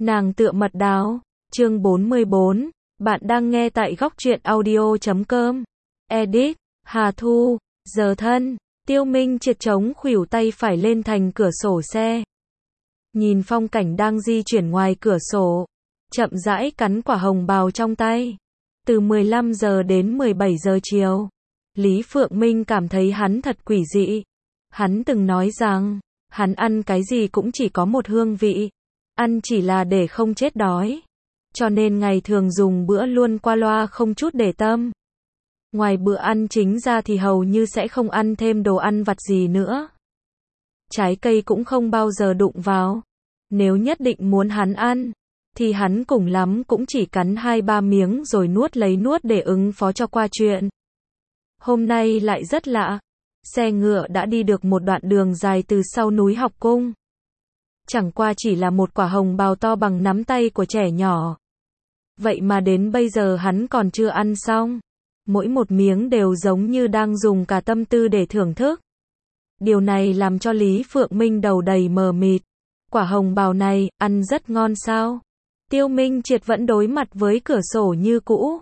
Nàng tựa mật đào, chương 44, bạn đang nghe tại góc truyện audio.com. Edit, Hà Thu, giờ thân, Tiêu Minh triệt trống khuỷu tay phải lên thành cửa sổ xe. Nhìn phong cảnh đang di chuyển ngoài cửa sổ, chậm rãi cắn quả hồng bào trong tay. Từ 15 giờ đến 17 giờ chiều, Lý Phượng Minh cảm thấy hắn thật quỷ dị. Hắn từng nói rằng, hắn ăn cái gì cũng chỉ có một hương vị. Ăn chỉ là để không chết đói. Cho nên ngày thường dùng bữa luôn qua loa không chút để tâm. Ngoài bữa ăn chính ra thì hầu như sẽ không ăn thêm đồ ăn vặt gì nữa. Trái cây cũng không bao giờ đụng vào. Nếu nhất định muốn hắn ăn, thì hắn cùng lắm cũng chỉ cắn 2-3 miếng rồi nuốt để ứng phó cho qua chuyện. Hôm nay lại rất lạ. Xe ngựa đã đi được một đoạn đường dài từ sau núi học cung. Chẳng qua chỉ là một quả hồng bào to bằng nắm tay của trẻ nhỏ. Vậy mà đến bây giờ hắn còn chưa ăn xong. Mỗi một miếng đều giống như đang dùng cả tâm tư để thưởng thức. Điều này làm cho Lý Phượng Minh đầu đầy mờ mịt. Quả hồng bào này, ăn rất ngon sao? Tiêu Minh Triệt vẫn đối mặt với cửa sổ như cũ.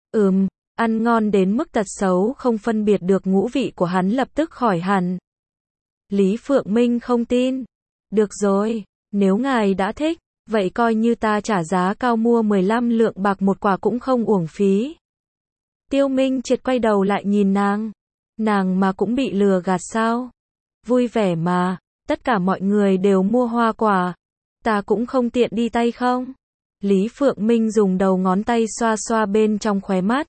Ăn ngon đến mức tật xấu không phân biệt được ngũ vị của hắn lập tức khỏi hẳn. Lý Phượng Minh không tin. Được rồi, nếu ngài đã thích, vậy coi như ta trả giá cao mua 15 lượng bạc một quả cũng không uổng phí. Tiêu Minh Triệt quay đầu lại nhìn nàng. Nàng mà cũng bị lừa gạt sao? Vui vẻ mà, tất cả mọi người đều mua hoa quả. Ta cũng không tiện đi tay không? Lý Phượng Minh dùng đầu ngón tay xoa xoa bên trong khóe mắt.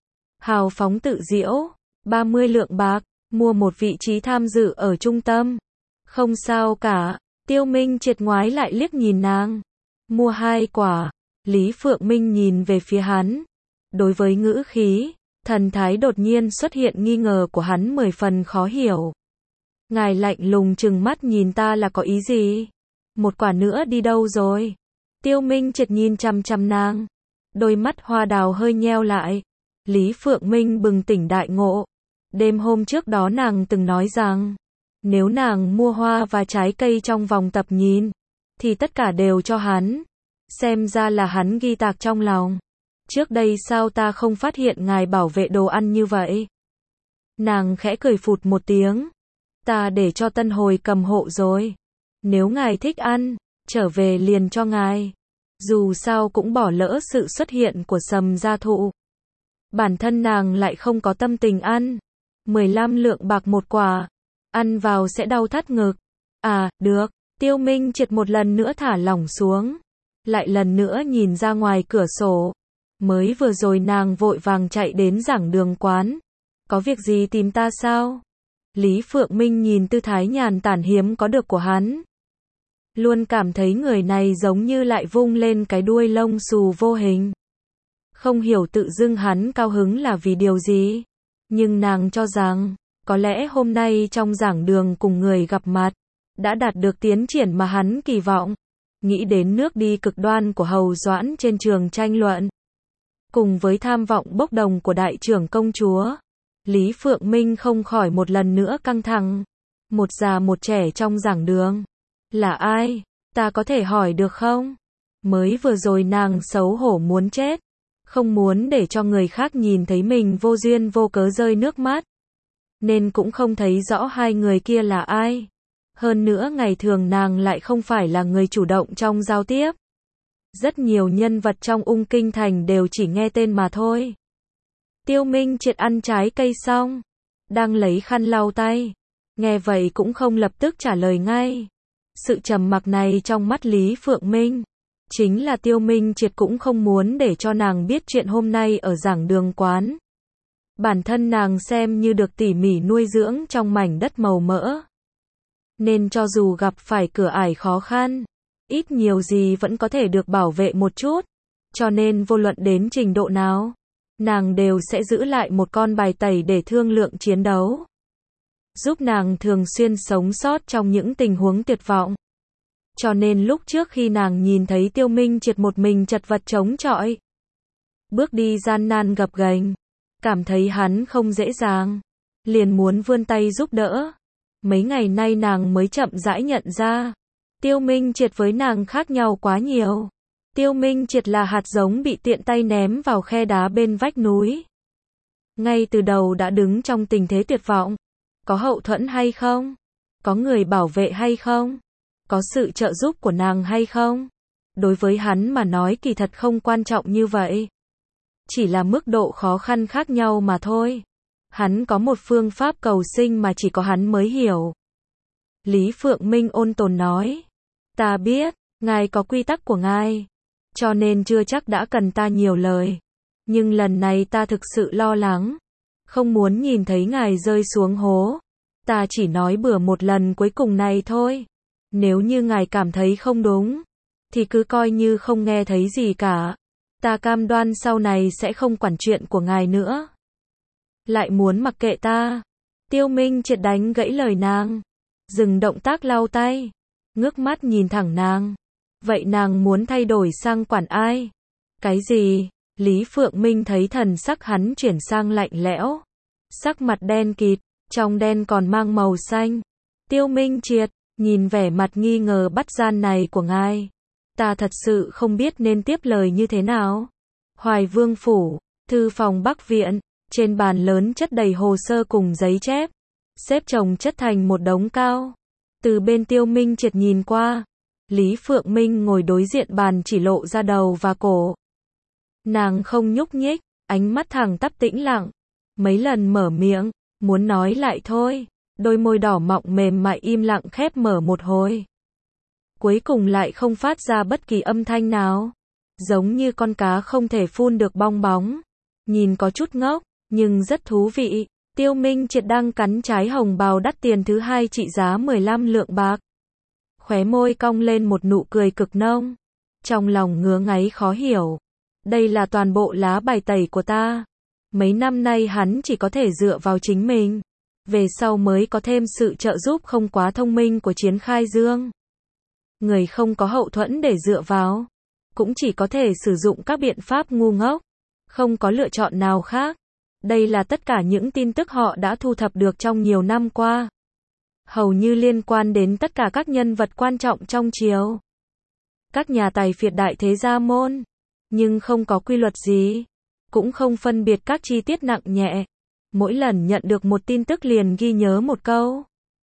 Hào phóng tự diễu, 30 lượng bạc, mua một vị trí tham dự ở trung tâm. Không sao cả, Tiêu Minh Triệt ngoái lại liếc nhìn nàng. Mua 2 quả, Lý Phượng Minh nhìn về phía hắn. Đối với ngữ khí, thần thái đột nhiên xuất hiện nghi ngờ của hắn 10 phần khó hiểu. Ngài lạnh lùng trừng mắt nhìn ta là có ý gì? Một quả nữa đi đâu rồi? Tiêu Minh Triệt nhìn chằm chằm nàng. Đôi mắt hoa đào hơi nheo lại. Lý Phượng Minh bừng tỉnh đại ngộ. Đêm hôm trước đó nàng từng nói rằng, nếu nàng mua hoa và trái cây trong vòng tập nhìn, thì tất cả đều cho hắn. Xem ra là hắn ghi tạc trong lòng. Trước đây sao ta không phát hiện ngài bảo vệ đồ ăn như vậy? Nàng khẽ cười phụt một tiếng. Ta để cho Tân Hồi cầm hộ rồi. Nếu ngài thích ăn, trở về liền cho ngài. Dù sao cũng bỏ lỡ sự xuất hiện của Sầm Gia Thụ. Bản thân nàng lại không có tâm tình ăn. 15 lượng bạc một quả. Ăn vào sẽ đau thắt ngực. À, được. Tiêu Minh Triệt một lần nữa thả lỏng xuống. Lại lần nữa nhìn ra ngoài cửa sổ. Mới vừa rồi nàng vội vàng chạy đến giảng đường quán. Có việc gì tìm ta sao? Lý Phượng Minh nhìn tư thái nhàn tản hiếm có được của hắn. Luôn cảm thấy người này giống như lại vung lên cái đuôi lông xù vô hình. Không hiểu tự dưng hắn cao hứng là vì điều gì. Nhưng nàng cho rằng, có lẽ hôm nay trong giảng đường cùng người gặp mặt, đã đạt được tiến triển mà hắn kỳ vọng. Nghĩ đến nước đi cực đoan của Hầu Doãn trên trường tranh luận. Cùng với tham vọng bốc đồng của đại trưởng công chúa. Lý Phượng Minh không khỏi một lần nữa căng thẳng. Một già một trẻ trong giảng đường. Là ai? Ta có thể hỏi được không? Mới vừa rồi nàng xấu hổ muốn chết. Không muốn để cho người khác nhìn thấy mình vô duyên vô cớ rơi nước mắt. Nên cũng không thấy rõ hai người kia là ai. Hơn nữa ngày thường nàng lại không phải là người chủ động trong giao tiếp. Rất nhiều nhân vật trong Ung Kinh Thành đều chỉ nghe tên mà thôi. Tiêu Minh Triệt ăn trái cây xong. Đang lấy khăn lau tay. Nghe vậy cũng không lập tức trả lời ngay. Sự trầm mặc này trong mắt Lý Phượng Minh. Chính là Tiêu Minh Triệt cũng không muốn để cho nàng biết chuyện hôm nay ở giảng đường quán. Bản thân nàng xem như được tỉ mỉ nuôi dưỡng trong mảnh đất màu mỡ. Nên cho dù gặp phải cửa ải khó khăn, ít nhiều gì vẫn có thể được bảo vệ một chút. Cho nên vô luận đến trình độ nào, nàng đều sẽ giữ lại một con bài tẩy để thương lượng chiến đấu. Giúp nàng thường xuyên sống sót trong những tình huống tuyệt vọng. Cho nên lúc trước khi nàng nhìn thấy Tiêu Minh Triệt một mình chật vật chống chọi, bước đi gian nan gập ghềnh, cảm thấy hắn không dễ dàng, liền muốn vươn tay giúp đỡ. Mấy ngày nay nàng mới chậm rãi nhận ra, Tiêu Minh Triệt với nàng khác nhau quá nhiều. Tiêu Minh Triệt là hạt giống bị tiện tay ném vào khe đá bên vách núi. Ngay từ đầu đã đứng trong tình thế tuyệt vọng. Có hậu thuẫn hay không? Có người bảo vệ hay không? Có sự trợ giúp của nàng hay không? Đối với hắn mà nói kỳ thật không quan trọng như vậy. Chỉ là mức độ khó khăn khác nhau mà thôi. Hắn có một phương pháp cầu sinh mà chỉ có hắn mới hiểu. Lý Phượng Minh ôn tồn nói. Ta biết, ngài có quy tắc của ngài. Cho nên chưa chắc đã cần ta nhiều lời. Nhưng lần này ta thực sự lo lắng. Không muốn nhìn thấy ngài rơi xuống hố. Ta chỉ nói bừa một lần cuối cùng này thôi. Nếu như ngài cảm thấy không đúng, thì cứ coi như không nghe thấy gì cả. Ta cam đoan sau này sẽ không quản chuyện của ngài nữa. Lại muốn mặc kệ ta. Tiêu Minh Triệt đánh gãy lời nàng. Dừng động tác lau tay. Ngước mắt nhìn thẳng nàng. Vậy nàng muốn thay đổi sang quản ai? Cái gì? Lý Phượng Minh thấy thần sắc hắn chuyển sang lạnh lẽo. Sắc mặt đen kịt, trong đen còn mang màu xanh. Tiêu Minh Triệt, nhìn vẻ mặt nghi ngờ bắt gian này của ngài. Ta thật sự không biết nên tiếp lời như thế nào. Hoài Vương Phủ, thư phòng Bắc Viện, trên bàn lớn chất đầy hồ sơ cùng giấy chép. Xếp chồng chất thành một đống cao. Từ bên Tiêu Minh Triệt nhìn qua. Lý Phượng Minh ngồi đối diện bàn chỉ lộ ra đầu và cổ. Nàng không nhúc nhích, ánh mắt thẳng tắp tĩnh lặng. Mấy lần mở miệng, muốn nói lại thôi. Đôi môi đỏ mọng mềm mại im lặng khép mở một hồi. Cuối cùng lại không phát ra bất kỳ âm thanh nào. Giống như con cá không thể phun được bong bóng. Nhìn có chút ngốc, nhưng rất thú vị. Tiêu Minh Triệt đang cắn trái hồng bào đắt tiền thứ hai trị giá 15 lượng bạc. Khóe môi cong lên một nụ cười cực nông. Trong lòng ngứa ngáy khó hiểu. Đây là toàn bộ lá bài tẩy của ta. Mấy năm nay hắn chỉ có thể dựa vào chính mình. Về sau mới có thêm sự trợ giúp không quá thông minh của Chiến Khai Dương. Người không có hậu thuẫn để dựa vào. Cũng chỉ có thể sử dụng các biện pháp ngu ngốc. Không có lựa chọn nào khác. Đây là tất cả những tin tức họ đã thu thập được trong nhiều năm qua. Hầu như liên quan đến tất cả các nhân vật quan trọng trong triều. Các nhà tài phiệt đại thế gia môn. Nhưng không có quy luật gì. Cũng không phân biệt các chi tiết nặng nhẹ. Mỗi lần nhận được một tin tức liền ghi nhớ một câu.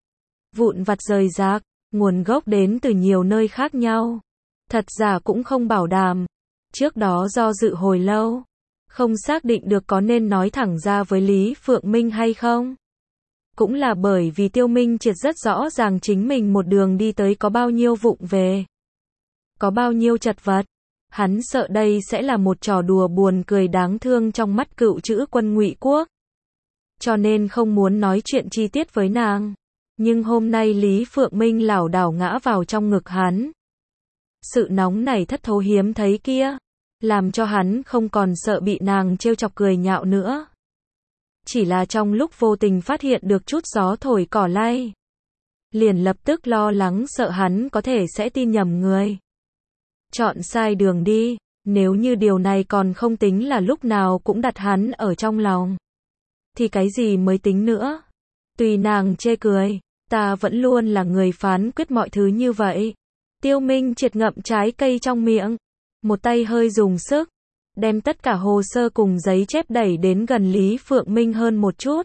Vụn vặt rời rạc, nguồn gốc đến từ nhiều nơi khác nhau. Thật giả cũng không bảo đảm. Trước đó do dự hồi lâu. Không xác định được có nên nói thẳng ra với Lý Phượng Minh hay không. Cũng là bởi vì Tiêu Minh Triệt rất rõ ràng chính mình một đường đi tới có bao nhiêu vụng về. Có bao nhiêu chật vật. Hắn sợ đây sẽ là một trò đùa buồn cười đáng thương trong mắt cựu chữ quân Ngụy Quốc. Cho nên không muốn nói chuyện chi tiết với nàng. Nhưng hôm nay Lý Phượng Minh lảo đảo ngã vào trong ngực hắn. Sự nóng này thất thố hiếm thấy kia. Làm cho hắn không còn sợ bị nàng trêu chọc cười nhạo nữa. Chỉ là trong lúc vô tình phát hiện được chút gió thổi cỏ lay. Liền lập tức lo lắng sợ hắn có thể sẽ tin nhầm người. Chọn sai đường đi, nếu như điều này còn không tính là lúc nào cũng đặt hắn ở trong lòng. Thì cái gì mới tính nữa? Tùy nàng chê cười, ta vẫn luôn là người phán quyết mọi thứ như vậy. Tiêu Minh Triệt ngậm trái cây trong miệng. Một tay hơi dùng sức. Đem tất cả hồ sơ cùng giấy chép đẩy đến gần Lý Phượng Minh hơn một chút.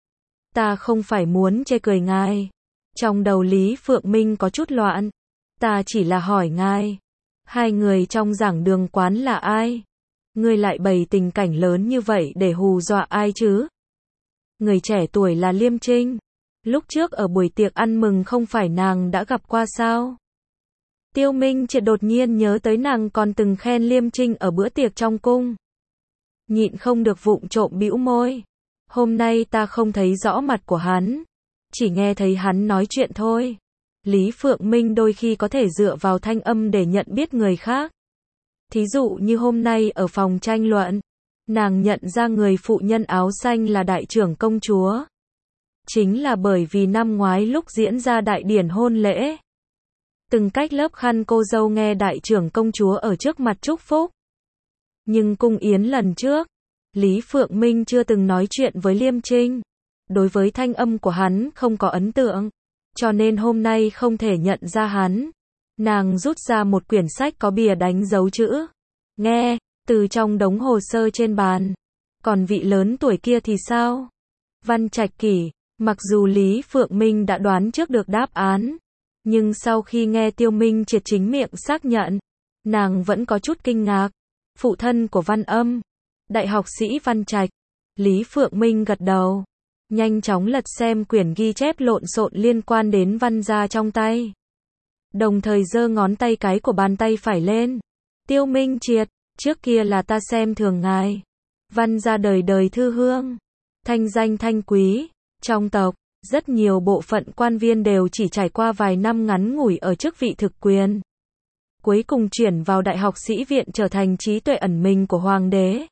Ta không phải muốn chê cười ngài. Trong đầu Lý Phượng Minh có chút loạn. Ta chỉ là hỏi ngài. Hai người trong giảng đường quán là ai? Ngươi lại bày tình cảnh lớn như vậy để hù dọa ai chứ? Người trẻ tuổi là Liêm Trinh. Lúc trước ở buổi tiệc ăn mừng không phải nàng đã gặp qua sao? Tiêu Minh Triệt đột nhiên nhớ tới nàng còn từng khen Liêm Trinh ở bữa tiệc trong cung. Nhịn không được vụng trộm bĩu môi. Hôm nay ta không thấy rõ mặt của hắn. Chỉ nghe thấy hắn nói chuyện thôi. Lý Phượng Minh đôi khi có thể dựa vào thanh âm để nhận biết người khác. Thí dụ như hôm nay ở phòng tranh luận. Nàng nhận ra người phụ nhân áo xanh là đại trưởng công chúa. Chính là bởi vì năm ngoái lúc diễn ra đại điển hôn lễ. Từng cách lớp khăn cô dâu nghe đại trưởng công chúa ở trước mặt chúc phúc. Nhưng cung yến lần trước, Lý Phượng Minh chưa từng nói chuyện với Liêm Trinh. Đối với thanh âm của hắn không có ấn tượng. Cho nên hôm nay không thể nhận ra hắn. Nàng rút ra một quyển sách có bìa đánh dấu chữ nghe từ trong đống hồ sơ trên bàn. Còn vị lớn tuổi kia thì sao? Văn Trạch Kỷ. Mặc dù Lý Phượng Minh đã đoán trước được đáp án, nhưng sau khi nghe Tiêu Minh Triệt chính miệng xác nhận, nàng vẫn có chút kinh ngạc. Phụ thân của Văn Âm, đại học sĩ Văn Trạch. Lý Phượng Minh gật đầu, nhanh chóng lật xem quyển ghi chép lộn xộn liên quan đến Văn gia trong tay. Đồng thời giơ ngón tay cái của bàn tay phải lên. Tiêu Minh Triệt, trước kia là ta xem thường ngài. Văn gia đời đời thư hương, thanh danh thanh quý, trong tộc, rất nhiều bộ phận quan viên đều chỉ trải qua vài năm ngắn ngủi ở chức vị thực quyền. Cuối cùng chuyển vào đại học sĩ viện trở thành trí tuệ ẩn mình của hoàng đế.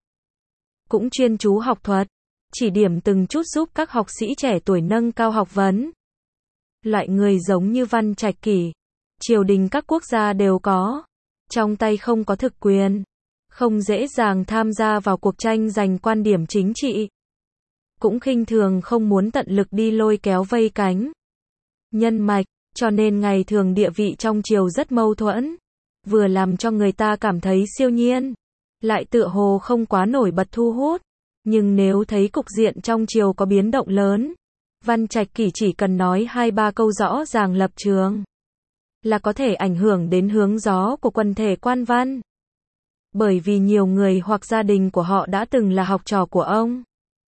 Cũng chuyên chú học thuật, chỉ điểm từng chút giúp các học sĩ trẻ tuổi nâng cao học vấn. Loại người giống như Văn Trạch Kỷ, triều đình các quốc gia đều có, trong tay không có thực quyền, không dễ dàng tham gia vào cuộc tranh giành quan điểm chính trị. Cũng khinh thường không muốn tận lực đi lôi kéo vây cánh nhân mạch, cho nên ngày thường địa vị trong triều rất mâu thuẫn, vừa làm cho người ta cảm thấy siêu nhiên, lại tựa hồ không quá nổi bật thu hút. Nhưng nếu thấy cục diện trong triều có biến động lớn, Văn Trạch Kỷ chỉ cần nói 2-3 câu rõ ràng lập trường, là có thể ảnh hưởng đến hướng gió của quần thể quan văn. Bởi vì nhiều người hoặc gia đình của họ đã từng là học trò của ông.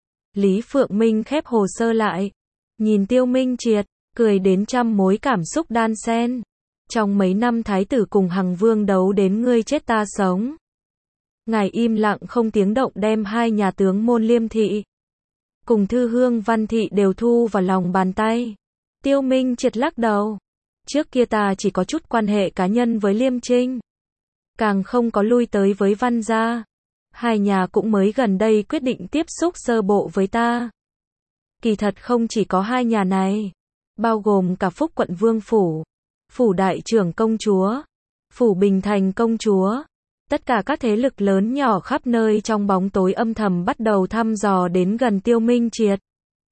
Lý Phượng Minh khép hồ sơ lại, nhìn Tiêu Minh Triệt, cười đến trăm mối cảm xúc đan xen. Trong mấy năm thái tử cùng Hằng Vương đấu đến ngươi chết ta sống, ngài im lặng không tiếng động đem hai nhà tướng môn Liêm Thị cùng Thư Hương Văn Thị đều thu vào lòng bàn tay. Tiêu Minh Triệt lắc đầu. Trước kia ta chỉ có chút quan hệ cá nhân với Liêm Trinh, càng không có lui tới với Văn gia. Hai nhà cũng mới gần đây quyết định tiếp xúc sơ bộ với ta. Kỳ thật không chỉ có hai nhà này, bao gồm cả Phúc quận Vương phủ, phủ đại trưởng công chúa, phủ Bình Thành công chúa. Tất cả các thế lực lớn nhỏ khắp nơi trong bóng tối âm thầm bắt đầu thăm dò đến gần Tiêu Minh Triệt.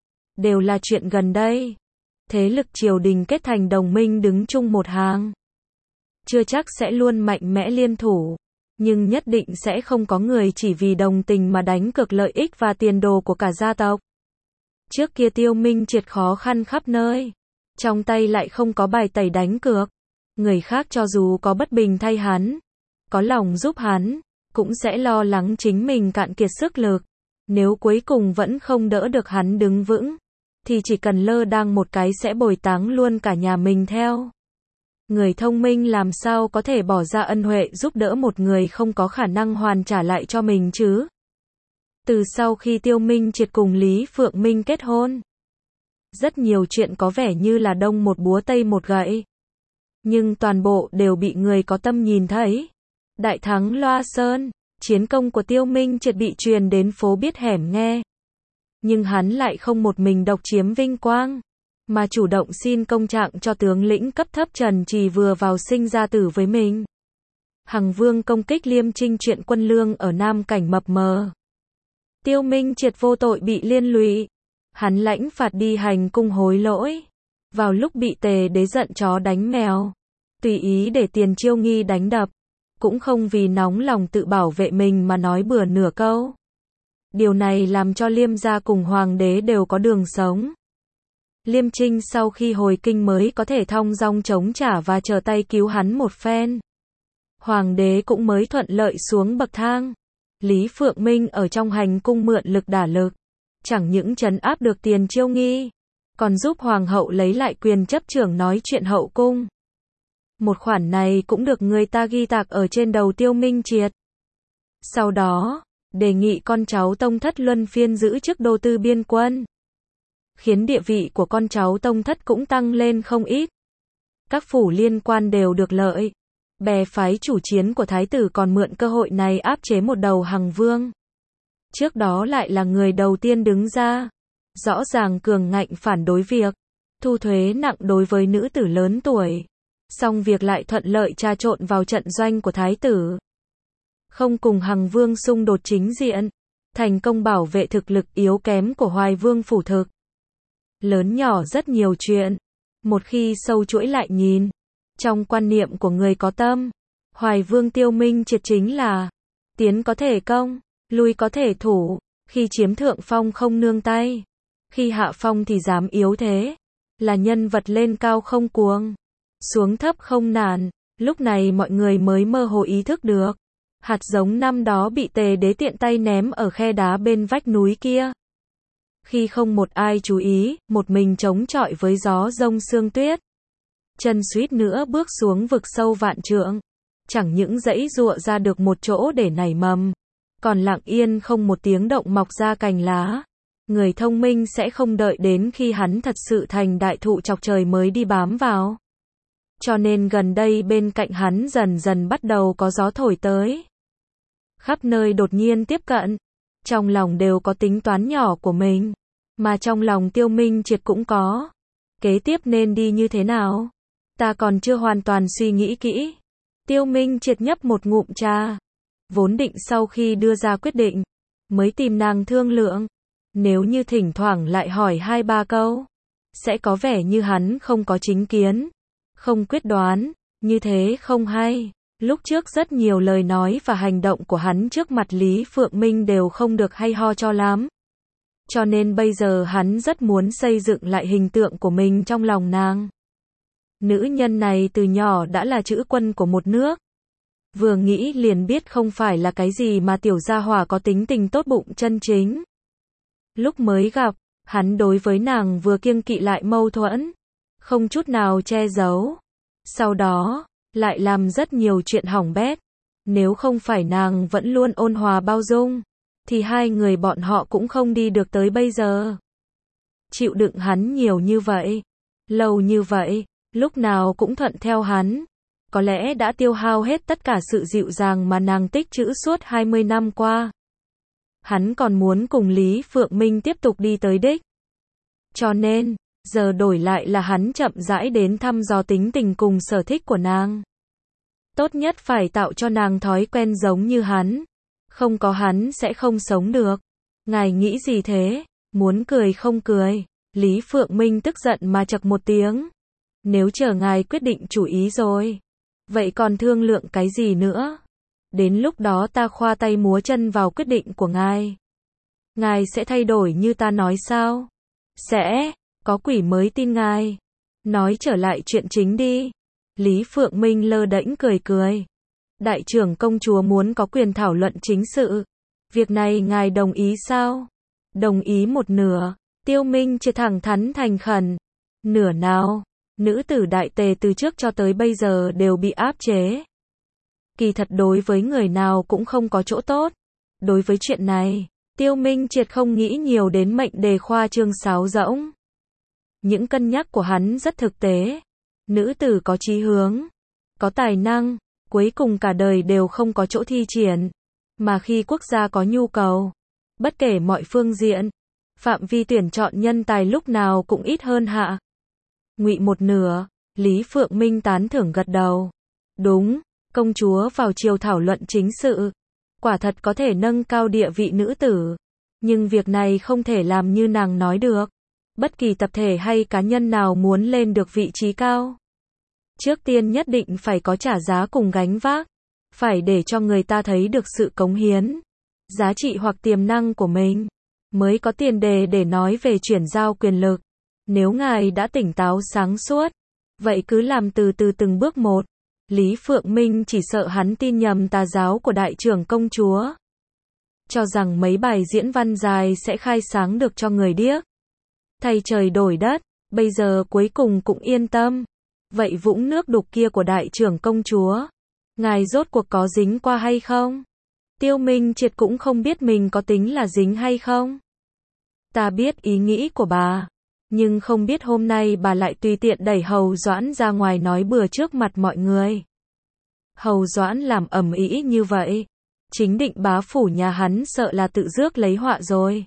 Đều là chuyện gần đây. Thế lực triều đình kết thành đồng minh đứng chung một hàng. Chưa chắc sẽ luôn mạnh mẽ liên thủ, nhưng nhất định sẽ không có người chỉ vì đồng tình mà đánh cược lợi ích và tiền đồ của cả gia tộc. Trước kia Tiêu Minh Triệt khó khăn khắp nơi, trong tay lại không có bài tẩy đánh cược. Người khác cho dù có bất bình thay hắn, có lòng giúp hắn, cũng sẽ lo lắng chính mình cạn kiệt sức lực. Nếu cuối cùng vẫn không đỡ được hắn đứng vững, thì chỉ cần lơ đang một cái sẽ bồi táng luôn cả nhà mình theo. Người thông minh làm sao có thể bỏ ra ân huệ giúp đỡ một người không có khả năng hoàn trả lại cho mình chứ? Từ sau khi Tiêu Minh Triệt cùng Lý Phượng Minh kết hôn, rất nhiều chuyện có vẻ như là đông một búa tây một gậy, nhưng toàn bộ đều bị người có tâm nhìn thấy. Đại thắng Loa Sơn, chiến công của Tiêu Minh Triệt bị truyền đến phố biết hẻm nghe. Nhưng hắn lại không một mình độc chiếm vinh quang, mà chủ động xin công trạng cho tướng lĩnh cấp thấp Trần Trì vừa vào sinh ra tử với mình. Hằng Vương công kích Liêm Trinh chuyện quân lương ở Nam Cảnh mập mờ. Tiêu Minh Triệt vô tội bị liên lụy. Hắn lãnh phạt đi hành cung hối lỗi. Vào lúc bị Tề đế giận chó đánh mèo, tùy ý để Tiền Chiêu Nghi đánh đập, cũng không vì nóng lòng tự bảo vệ mình mà nói bừa nửa câu. Điều này làm cho Liêm gia cùng hoàng đế đều có đường sống. Liêm Trinh sau khi hồi kinh mới có thể thong dong chống trả và trở tay cứu hắn một phen. Hoàng đế cũng mới thuận lợi xuống bậc thang. Lý Phượng Minh ở trong hành cung mượn lực đả lực, chẳng những trấn áp được Tiền Chiêu Nghi, còn giúp hoàng hậu lấy lại quyền chấp trưởng nói chuyện hậu cung. Một khoản này cũng được người ta ghi tạc ở trên đầu Tiêu Minh Triệt. Sau đó, đề nghị con cháu tông thất luân phiên giữ chức đô tư biên quân, khiến địa vị của con cháu tông thất cũng tăng lên không ít. Các phủ liên quan đều được lợi. Bè phái chủ chiến của thái tử còn mượn cơ hội này áp chế một đầu Hằng Vương. Trước đó lại là người đầu tiên đứng ra, rõ ràng cường ngạnh phản đối việc thu thuế nặng đối với nữ tử lớn tuổi. Song việc lại thuận lợi trà trộn vào trận doanh của thái tử, không cùng Hằng Vương xung đột chính diện, thành công bảo vệ thực lực yếu kém của Hoài Vương phủ thực. Lớn nhỏ rất nhiều chuyện, một khi sâu chuỗi lại nhìn, Trong quan niệm của người có tâm, Hoài Vương Tiêu Minh Triệt chính là tiến có thể công, lui có thể thủ, khi chiếm thượng phong không nương tay, khi hạ phong thì dám yếu thế, là nhân vật lên cao không cuồng, xuống thấp không nản. Lúc này mọi người mới mơ hồ ý thức được, hạt giống năm đó bị Tề Đế tiện tay ném ở khe đá bên vách núi kia. Khi không một ai chú ý, một mình chống chọi với gió rông sương tuyết, chân suýt nữa bước xuống vực sâu vạn trượng, chẳng những giãy giụa ra được một chỗ để nảy mầm, còn lặng yên không một tiếng động mọc ra cành lá. Người thông minh sẽ không đợi đến khi hắn thật sự thành đại thụ chọc trời mới đi bám vào. Cho nên gần đây bên cạnh hắn dần dần bắt đầu có gió thổi tới. Khắp nơi đột nhiên tiếp cận, trong lòng đều có tính toán nhỏ của mình, mà trong lòng Tiêu Minh Triệt cũng có. Kế tiếp nên đi như thế nào? Ta còn chưa hoàn toàn suy nghĩ kỹ. Tiêu Minh Triệt nhấp một ngụm trà, vốn định sau khi đưa ra quyết định, mới tìm nàng thương lượng. Nếu như thỉnh thoảng lại hỏi 2-3 câu, sẽ có vẻ như hắn không có chính kiến, không quyết đoán, như thế không hay. Lúc trước rất nhiều lời nói và hành động của hắn trước mặt Lý Phượng Minh đều không được hay ho cho lắm. Cho nên bây giờ hắn rất muốn xây dựng lại hình tượng của mình trong lòng nàng. Nữ nhân này từ nhỏ đã là chữ quân của một nước. Vừa nghĩ liền biết không phải là cái gì mà tiểu gia hỏa có tính tình tốt bụng chân chính. Lúc mới gặp, hắn đối với nàng vừa kiêng kỵ lại mâu thuẫn, không chút nào che giấu. Sau đó, lại làm rất nhiều chuyện hỏng bét. Nếu không phải nàng vẫn luôn ôn hòa bao dung, thì hai người bọn họ cũng không đi được tới bây giờ. Chịu đựng hắn nhiều như vậy, lâu như vậy, lúc nào cũng thuận theo hắn. Có lẽ đã tiêu hao hết tất cả sự dịu dàng mà nàng tích trữ suốt 20 năm qua. Hắn còn muốn cùng Lý Phượng Minh tiếp tục đi tới đích. Cho nên, giờ đổi lại là hắn chậm rãi đến thăm dò tính tình cùng sở thích của nàng. Tốt nhất phải tạo cho nàng thói quen giống như hắn. Không có hắn sẽ không sống được. Ngài nghĩ gì thế? Muốn cười không cười. Lý Phượng Minh tức giận mà chậc một tiếng. Nếu chờ ngài quyết định chủ ý rồi, vậy còn thương lượng cái gì nữa? Đến lúc đó ta khoa tay múa chân vào quyết định của ngài. Ngài sẽ thay đổi như ta nói sao? Sẽ, có quỷ mới tin ngài. Nói trở lại chuyện chính đi. Lý Phượng Minh lơ đễnh cười cười. Đại trưởng công chúa muốn có quyền thảo luận chính sự. Việc này ngài đồng ý sao? Đồng ý một nửa. Tiêu Minh Triệt thẳng thắn thành khẩn. Nửa nào? Nữ tử đại tề từ trước cho tới bây giờ đều bị áp chế. Kỳ thật đối với người nào cũng không có chỗ tốt. Đối với chuyện này, Tiêu Minh Triệt không nghĩ nhiều đến mệnh đề khoa trương sáo rỗng. Những cân nhắc của hắn rất thực tế. Nữ tử có chí hướng, có tài năng, cuối cùng cả đời đều không có chỗ thi triển. Mà khi quốc gia có nhu cầu, bất kể mọi phương diện, phạm vi tuyển chọn nhân tài lúc nào cũng ít hơn hạ. Ngụy một nửa, Lý Phượng Minh tán thưởng gật đầu. Đúng, công chúa vào triều thảo luận chính sự. Quả thật có thể nâng cao địa vị nữ tử. Nhưng việc này không thể làm như nàng nói được. Bất kỳ tập thể hay cá nhân nào muốn lên được vị trí cao, trước tiên nhất định phải có trả giá cùng gánh vác. Phải để cho người ta thấy được sự cống hiến, giá trị hoặc tiềm năng của mình, mới có tiền đề để nói về chuyển giao quyền lực. Nếu ngài đã tỉnh táo sáng suốt, vậy cứ làm từ từ từng bước một. Lý Phượng Minh chỉ sợ hắn tin nhầm tà giáo của đại trưởng công chúa. Cho rằng mấy bài diễn văn dài sẽ khai sáng được cho người điếc. Thay trời đổi đất, bây giờ cuối cùng cũng yên tâm. Vậy vũng nước đục kia của đại trưởng công chúa, ngài rốt cuộc có dính qua hay không? Tiêu Minh Triệt cũng không biết mình có tính là dính hay không. Ta biết ý nghĩ của bà, nhưng không biết hôm nay bà lại tùy tiện đẩy Hầu Doãn ra ngoài nói bừa trước mặt mọi người. Hầu Doãn làm ầm ĩ như vậy, chính định bá phủ nhà hắn sợ là tự rước lấy họa rồi.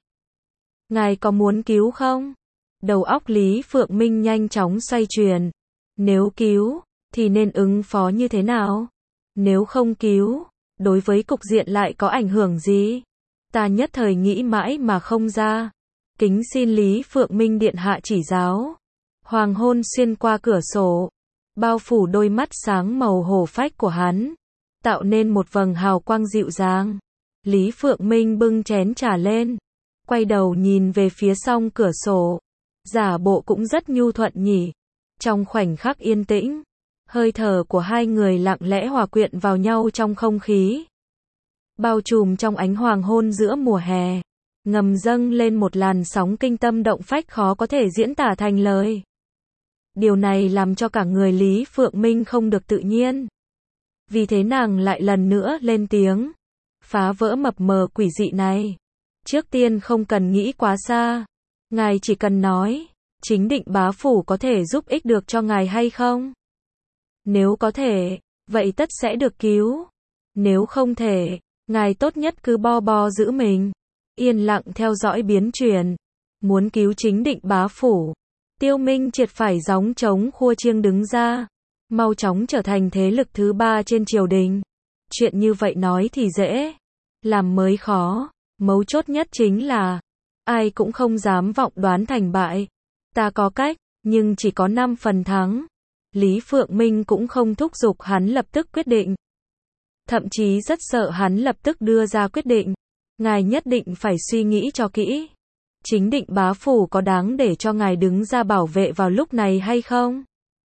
Ngài có muốn cứu không? Đầu óc Lý Phượng Minh nhanh chóng xoay chuyển. Nếu cứu, thì nên ứng phó như thế nào? Nếu không cứu, đối với cục diện lại có ảnh hưởng gì? Ta nhất thời nghĩ mãi mà không ra. Kính xin Lý Phượng Minh điện hạ chỉ giáo. Hoàng hôn xuyên qua cửa sổ. bao phủ đôi mắt sáng màu hổ phách của hắn, tạo nên một vầng hào quang dịu dàng. Lý Phượng Minh bưng chén trà lên, quay đầu nhìn về phía song cửa sổ, giả bộ cũng rất nhu thuận nhỉ. Trong khoảnh khắc yên tĩnh, hơi thở của hai người lặng lẽ hòa quyện vào nhau trong không khí, bao trùm trong ánh hoàng hôn giữa mùa hè, ngầm dâng lên một làn sóng kinh tâm động phách khó có thể diễn tả thành lời. Điều này làm cho cả người Lý Phượng Minh không được tự nhiên. Vì thế nàng lại lần nữa lên tiếng, phá vỡ mập mờ quỷ dị này. Trước tiên không cần nghĩ quá xa, ngài chỉ cần nói, chính Định bá phủ có thể giúp ích được cho ngài hay không? Nếu có thể, vậy tất sẽ được cứu. Nếu không thể, ngài tốt nhất cứ bo bo giữ mình, yên lặng theo dõi biến chuyển. Muốn cứu chính Định bá phủ, Tiêu Minh Triệt phải gióng trống khua chiêng đứng ra, mau chóng trở thành thế lực thứ 3 trên triều đình. Chuyện như vậy nói thì dễ, làm mới khó. Mấu chốt nhất chính là, ai cũng không dám vọng đoán thành bại. Ta có cách, nhưng chỉ có 5 phần thắng. Lý Phượng Minh cũng không thúc giục hắn lập tức quyết định. Thậm chí rất sợ hắn lập tức đưa ra quyết định. Ngài nhất định phải suy nghĩ cho kỹ. Chính Định bá phủ có đáng để cho ngài đứng ra bảo vệ vào lúc này hay không?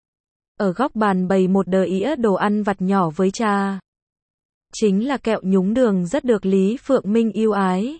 Ở góc bàn bày một đĩa đồ ăn vặt nhỏ với trà. Chính là kẹo nhúng đường rất được Lý Phượng Minh yêu ái.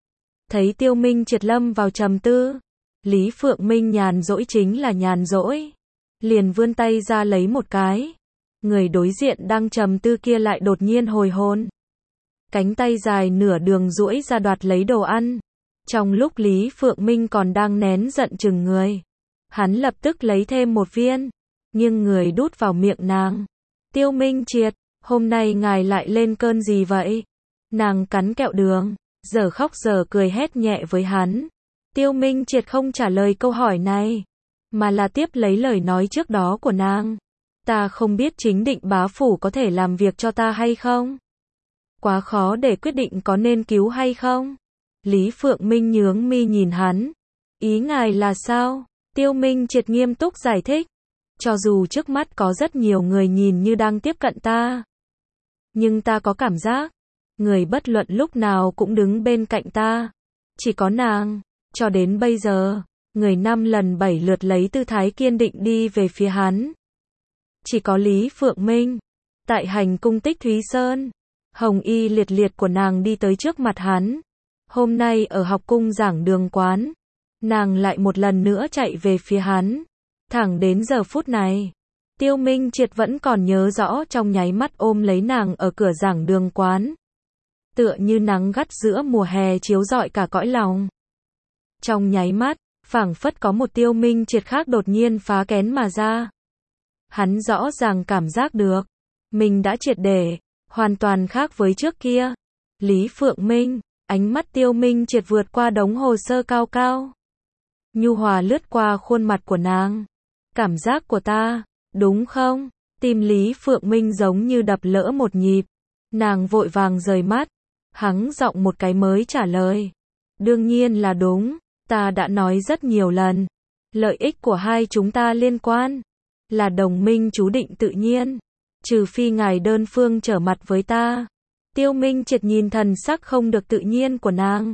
Thấy Tiêu Minh Triệt lâm vào trầm tư, Lý Phượng Minh nhàn rỗi chính là nhàn rỗi, liền vươn tay ra lấy một cái. Người đối diện đang trầm tư kia lại đột nhiên hồi hồn. Cánh tay dài nửa đường duỗi ra đoạt lấy đồ ăn. Trong lúc Lý Phượng Minh còn đang nén giận chừng người, hắn lập tức lấy thêm một viên, nghiêng người đút vào miệng nàng. Tiêu Minh Triệt, hôm nay ngài lại lên cơn gì vậy? Nàng cắn kẹo đường, giờ khóc giờ cười hét nhẹ với hắn. Tiêu Minh Triệt không trả lời câu hỏi này, mà là tiếp lấy lời nói trước đó của nàng. Ta không biết chính Định bá phủ có thể làm việc cho ta hay không? Quá khó để quyết định có nên cứu hay không? Lý Phượng Minh nhướng mi nhìn hắn. Ý ngài là sao? Tiêu Minh Triệt nghiêm túc giải thích. Cho dù trước mắt có rất nhiều người nhìn như đang tiếp cận ta, nhưng ta có cảm giác, người bất luận lúc nào cũng đứng bên cạnh ta. Chỉ có nàng, cho đến bây giờ, người 5 lần 7 lượt lấy tư thái kiên định đi về phía hắn. Chỉ có Lý Phượng Minh, tại hành cung Tích Thúy Sơn, hồng y liệt liệt của nàng đi tới trước mặt hắn. Hôm nay ở học cung giảng đường quán, nàng lại một lần nữa chạy về phía hắn. Thẳng đến giờ phút này, Tiêu Minh Triệt vẫn còn nhớ rõ trong nháy mắt ôm lấy nàng ở cửa giảng đường quán. Tựa như nắng gắt giữa mùa hè chiếu rọi cả cõi lòng. Trong nháy mắt, phảng phất có một Tiêu Minh Triệt khác đột nhiên phá kén mà ra. Hắn rõ ràng cảm giác được, mình đã triệt để, hoàn toàn khác với trước kia. Lý Phượng Minh, ánh mắt Tiêu Minh Triệt vượt qua đống hồ sơ cao cao, nhu hòa lướt qua khuôn mặt của nàng. Cảm giác của ta, đúng không? Tim Lý Phượng Minh giống như đập lỡ một nhịp. Nàng vội vàng rời mắt, hắng giọng một cái mới trả lời. Đương nhiên là đúng, ta đã nói rất nhiều lần. Lợi ích của hai chúng ta liên quan, là đồng minh chú định tự nhiên. Trừ phi ngài đơn phương trở mặt với ta. Tiêu Minh Triệt nhìn thần sắc không được tự nhiên của nàng,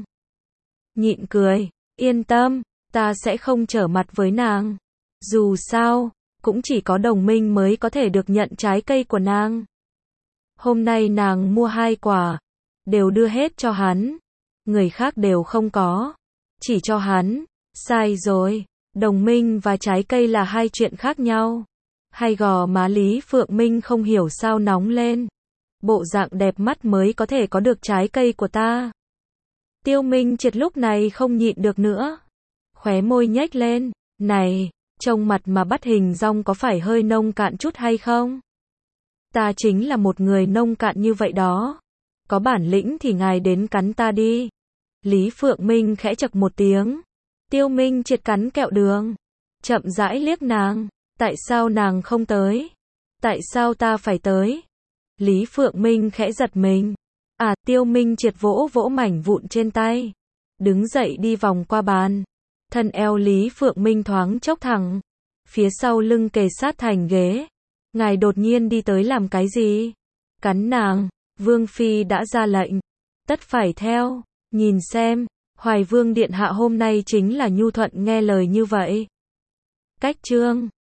nhịn cười. Yên tâm, ta sẽ không trở mặt với nàng. Dù sao, cũng chỉ có đồng minh mới có thể được nhận trái cây của nàng. Hôm nay nàng mua 2 quả, đều đưa hết cho hắn. Người khác đều không có, chỉ cho hắn. Sai rồi, đồng minh và trái cây là hai chuyện khác nhau. Hay gò má Lý Phượng Minh không hiểu sao nóng lên. Bộ dạng đẹp mắt mới có thể có được trái cây của ta. Tiêu Minh Triệt lúc này không nhịn được nữa, khóe môi nhếch lên. Này, trông mặt mà bắt hình dong có phải hơi nông cạn chút hay không? Ta chính là một người nông cạn như vậy đó. Có bản lĩnh thì ngài đến cắn ta đi. Lý Phượng Minh khẽ chậc một tiếng. Tiêu Minh Triệt cắn kẹo đường, chậm rãi liếc nàng. Tại sao nàng không tới? Tại sao ta phải tới? Lý Phượng Minh khẽ giật mình. À, Tiêu Minh Triệt vỗ vỗ mảnh vụn trên tay, đứng dậy đi vòng qua bàn. Thân eo Lý Phượng Minh thoáng chốc thẳng, phía sau lưng kề sát thành ghế. ngài đột nhiên đi tới làm cái gì? Cắn nàng, Vương Phi đã ra lệnh. Tất phải theo, nhìn xem, Hoài Vương Điện Hạ hôm nay chính là nhu thuận nghe lời như vậy. Cách chương